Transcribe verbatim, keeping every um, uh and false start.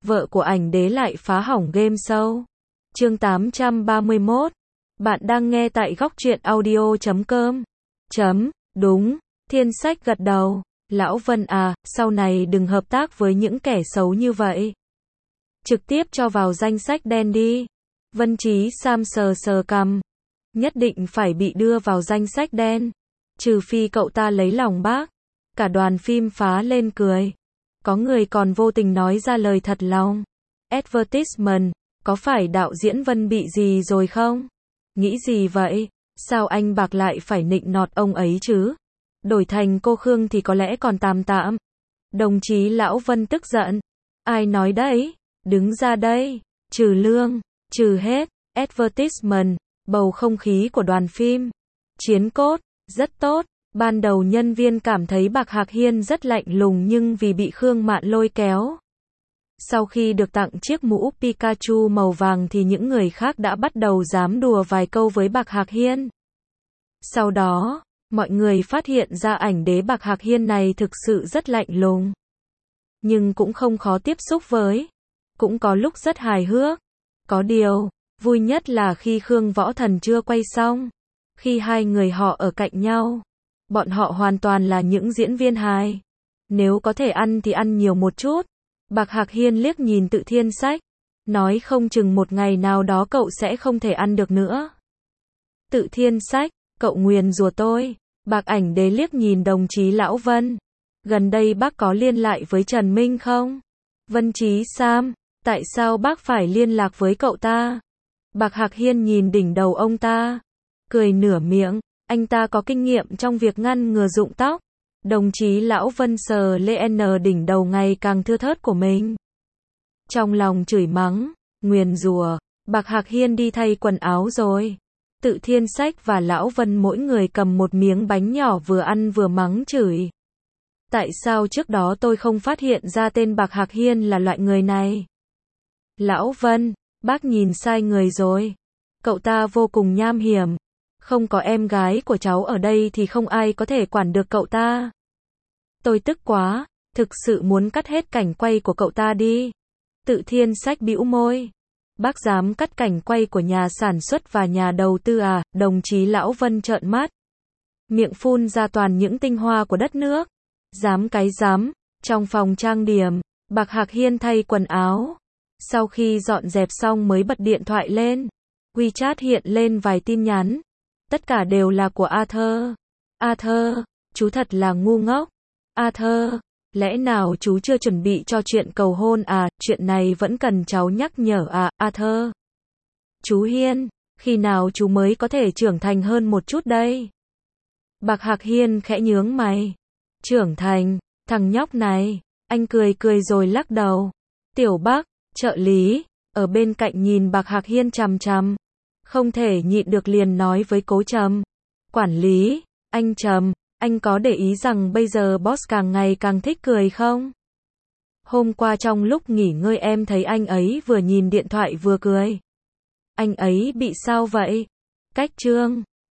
vợ của ảnh đế lại phá hỏng game show. Chương tám trăm ba mươi mốt. Bạn đang nghe tại góc truyện audio chấm com. Chấm, đúng, Thiên Sách gật đầu. Lão Vân à, sau này đừng hợp tác với những kẻ xấu như vậy. Trực tiếp cho vào danh sách đen đi. Vân Chí Sam sờ sờ cằm. Nhất định phải bị đưa vào danh sách đen. Trừ phi cậu ta lấy lòng bác. Cả đoàn phim phá lên cười. Có người còn vô tình nói ra lời thật lòng. Advertisement, có phải đạo diễn Vân bị gì rồi không? Nghĩ gì vậy? Sao anh Bạc lại phải nịnh nọt ông ấy chứ? Đổi thành cô Khương thì có lẽ còn tạm tạm. Đồng chí Lão Vân tức giận. Ai nói đấy? Đứng ra đây. Trừ lương, trừ hết. Advertisement, bầu không khí của đoàn phim. Chiến cốt, rất tốt. Ban đầu nhân viên cảm thấy Bạc Hạc Hiên rất lạnh lùng nhưng vì bị Khương Mạn lôi kéo. Sau khi được tặng chiếc mũ Pikachu màu vàng thì những người khác đã bắt đầu dám đùa vài câu với Bạc Hạc Hiên. Sau đó, mọi người phát hiện ra ảnh đế Bạc Hạc Hiên này thực sự rất lạnh lùng. Nhưng cũng không khó tiếp xúc với. Cũng có lúc rất hài hước. Có điều, vui nhất là khi Khương Võ Thần chưa quay xong. Khi hai người họ ở cạnh nhau. Bọn họ hoàn toàn là những diễn viên hài. Nếu có thể ăn thì ăn nhiều một chút. Bạc Hạc Hiên liếc nhìn Tự Thiên Sách. Nói không chừng một ngày nào đó cậu sẽ không thể ăn được nữa. Tự Thiên Sách, cậu nguyền rủa tôi. Bạc ảnh đế liếc nhìn đồng chí Lão Vân. Gần đây bác có liên lại với Trần Minh không? Vân Chí Sam, tại sao bác phải liên lạc với cậu ta? Bạc Hạc Hiên nhìn đỉnh đầu ông ta. Cười nửa miệng. Anh ta có kinh nghiệm trong việc ngăn ngừa rụng tóc. Đồng chí Lão Vân sờ lên đỉnh đầu ngày càng thưa thớt của mình. Trong lòng chửi mắng, nguyền rủa. Bạc Hạc Hiên đi thay quần áo rồi. Tự Thiên Sách và Lão Vân mỗi người cầm một miếng bánh nhỏ vừa ăn vừa mắng chửi. Tại sao trước đó tôi không phát hiện ra tên Bạc Hạc Hiên là loại người này? Lão Vân, bác nhìn sai người rồi. Cậu ta vô cùng nham hiểm. Không có em gái của cháu ở đây thì không ai có thể quản được cậu ta. Tôi tức quá, thực sự muốn cắt hết cảnh quay của cậu ta đi. Tự Thiên Sách bĩu môi. Bác dám cắt cảnh quay của nhà sản xuất và nhà đầu tư à? Đồng chí Lão Vân trợn mắt. Miệng phun ra toàn những tinh hoa của đất nước. Dám cái dám. Trong phòng trang điểm, Bạc Hạc Hiên thay quần áo. Sau khi dọn dẹp xong mới bật điện thoại lên. WeChat hiện lên vài tin nhắn. Tất cả đều là của Arthur. Arthur, chú thật là ngu ngốc. Arthur, lẽ nào chú chưa chuẩn bị cho chuyện cầu hôn à? Chuyện này vẫn cần cháu nhắc nhở à? Arthur. Chú Hiên, khi nào chú mới có thể trưởng thành hơn một chút đây? Bạc Hạc Hiên khẽ nhướng mày. Trưởng thành, thằng nhóc này. Anh cười cười rồi lắc đầu. Tiểu Bắc, trợ lý, ở bên cạnh nhìn Bạc Hạc Hiên chằm chằm. Không thể nhịn được liền nói với Cố Trầm. Quản lý, anh Trầm, anh có để ý rằng bây giờ boss càng ngày càng thích cười không? Hôm qua trong lúc nghỉ ngơi em thấy anh ấy vừa nhìn điện thoại vừa cười. Anh ấy bị sao vậy? Cách trương,